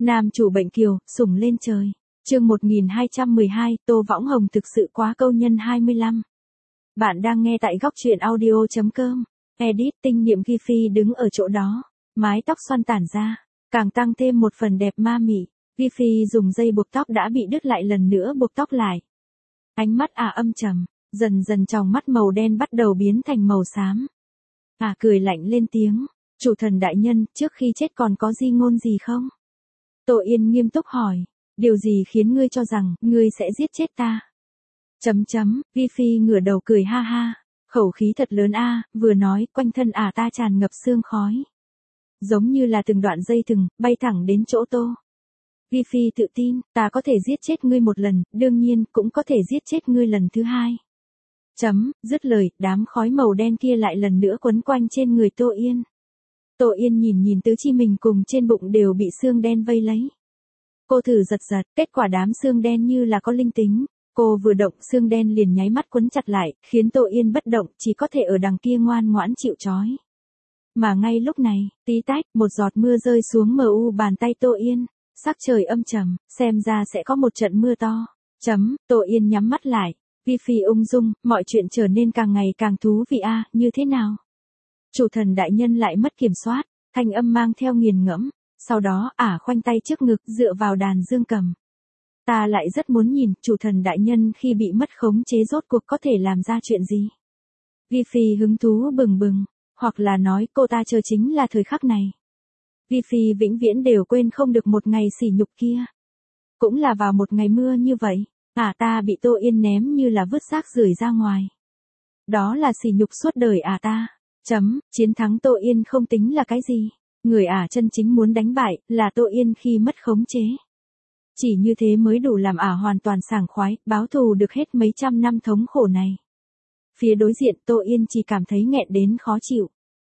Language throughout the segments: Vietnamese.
Nam chủ bệnh kiều, sủng lên trời. Chương 1212, Tô Võng Hồng thực sự quá câu nhân 25. Bạn đang nghe tại góc truyện audio.com. Edit tinh niệm Ghi Phi đứng ở chỗ đó, mái tóc xoăn tản ra, càng tăng thêm một phần đẹp ma mị. Ghi Phi dùng dây buộc tóc đã bị đứt lại lần nữa buộc tóc lại. Ánh mắt âm trầm, dần dần tròng mắt màu đen bắt đầu biến thành màu xám. Cười lạnh lên tiếng, chủ thần đại nhân, trước khi chết còn có di ngôn gì không? Tô Yên nghiêm túc hỏi, điều gì khiến ngươi cho rằng, ngươi sẽ giết chết ta? Ghi Phi ngửa đầu cười ha ha, khẩu khí thật lớn vừa nói, quanh thân ta tràn ngập sương khói. Giống như là từng đoạn dây thừng, bay thẳng đến chỗ Tô. Ghi Phi tự tin, ta có thể giết chết ngươi một lần, đương nhiên, cũng có thể giết chết ngươi lần thứ hai. Dứt lời, đám khói màu đen kia lại lần nữa quấn quanh trên người Tô Yên. Tô Yên nhìn tứ chi mình cùng trên bụng đều bị xương đen vây lấy. Cô thử giật, kết quả đám xương đen như là có linh tính. Cô vừa động xương đen liền nháy mắt quấn chặt lại, khiến Tô Yên bất động, chỉ có thể ở đằng kia ngoan ngoãn chịu trói. Mà ngay lúc này, tí tách, một giọt mưa rơi xuống bàn tay Tô Yên. Sắc trời âm trầm, xem ra sẽ có một trận mưa to. Tô Yên nhắm mắt lại. Ghi Phi ung dung, mọi chuyện trở nên càng ngày càng thú vị như thế nào? Chủ thần đại nhân lại mất kiểm soát, thanh âm mang theo nghiền ngẫm, sau đó khoanh tay trước ngực dựa vào đàn dương cầm. Ta lại rất muốn nhìn, chủ thần đại nhân khi bị mất khống chế rốt cuộc có thể làm ra chuyện gì. Ghi Phi hứng thú bừng bừng, hoặc là nói cô ta chờ chính là thời khắc này. Ghi Phi vĩnh viễn đều quên không được một ngày sỉ nhục kia. Cũng là vào một ngày mưa như vậy, ta bị Tô Yên ném như là vứt rác rưởi ra ngoài. Đó là sỉ nhục suốt đời ta. Chiến thắng Tô Yên không tính là cái gì. Người chân chính muốn đánh bại là Tô Yên khi mất khống chế. Chỉ như thế mới đủ làm hoàn toàn sảng khoái, báo thù được hết mấy trăm năm thống khổ này. Phía đối diện Tô Yên chỉ cảm thấy nghẹn đến khó chịu.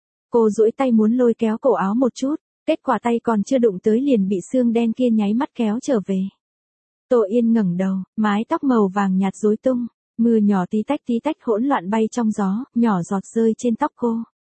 Cô duỗi tay muốn lôi kéo cổ áo một chút, kết quả tay còn chưa đụng tới liền bị xương đen kia nháy mắt kéo trở về. Tô Yên ngẩng đầu, mái tóc màu vàng nhạt rối tung, mưa nhỏ tí tách hỗn loạn bay trong gió, nhỏ giọt rơi trên tóc cô.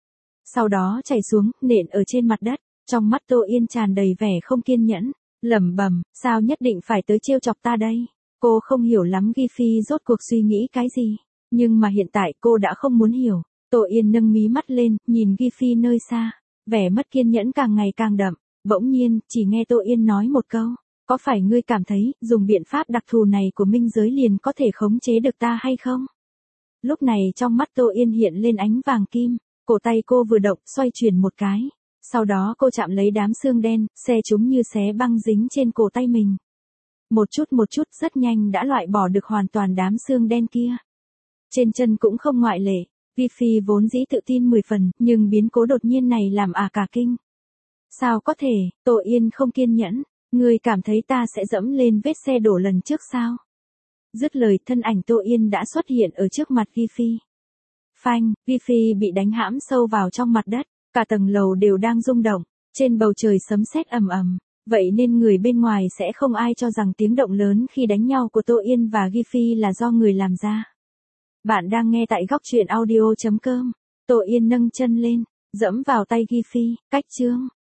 Sau đó chảy xuống, nện ở trên mặt đất, trong mắt Tô Yên tràn đầy vẻ không kiên nhẫn, lẩm bẩm, sao nhất định phải tới trêu chọc ta đây? Cô không hiểu lắm Ghi Phi rốt cuộc suy nghĩ cái gì, nhưng mà hiện tại cô đã không muốn hiểu. Tô Yên nâng mí mắt lên, nhìn Ghi Phi nơi xa, vẻ mất kiên nhẫn càng ngày càng đậm, bỗng nhiên, chỉ nghe Tô Yên nói một câu, có phải ngươi cảm thấy, dùng biện pháp đặc thù này của minh giới liền có thể khống chế được ta hay không? Lúc này trong mắt Tô Yên hiện lên ánh vàng kim, cổ tay cô vừa động, xoay chuyển một cái. Sau đó cô chạm lấy đám xương đen, xe chúng như xé băng dính trên cổ tay mình. Một chút rất nhanh đã loại bỏ được hoàn toàn đám xương đen kia. Trên chân cũng không ngoại lệ, Ghi Phi vốn dĩ tự tin 10 phần, nhưng biến cố đột nhiên này làm cả kinh. Sao có thể, Tô Yên không kiên nhẫn, ngươi cảm thấy ta sẽ dẫm lên vết xe đổ lần trước sao? Dứt lời thân ảnh Tô Yên đã xuất hiện ở trước mặt Ghi Phi. Phanh, Ghi Phi bị đánh hãm sâu vào trong mặt đất. Cả tầng lầu đều đang rung động, trên bầu trời sấm sét ầm ầm, vậy nên người bên ngoài sẽ không ai cho rằng tiếng động lớn khi đánh nhau của Tô Yên và Ghi Phi là do người làm ra. Bạn đang nghe tại góc truyện audio.com. Tô Yên nâng chân lên, dẫm vào tay Ghi Phi, cách chương.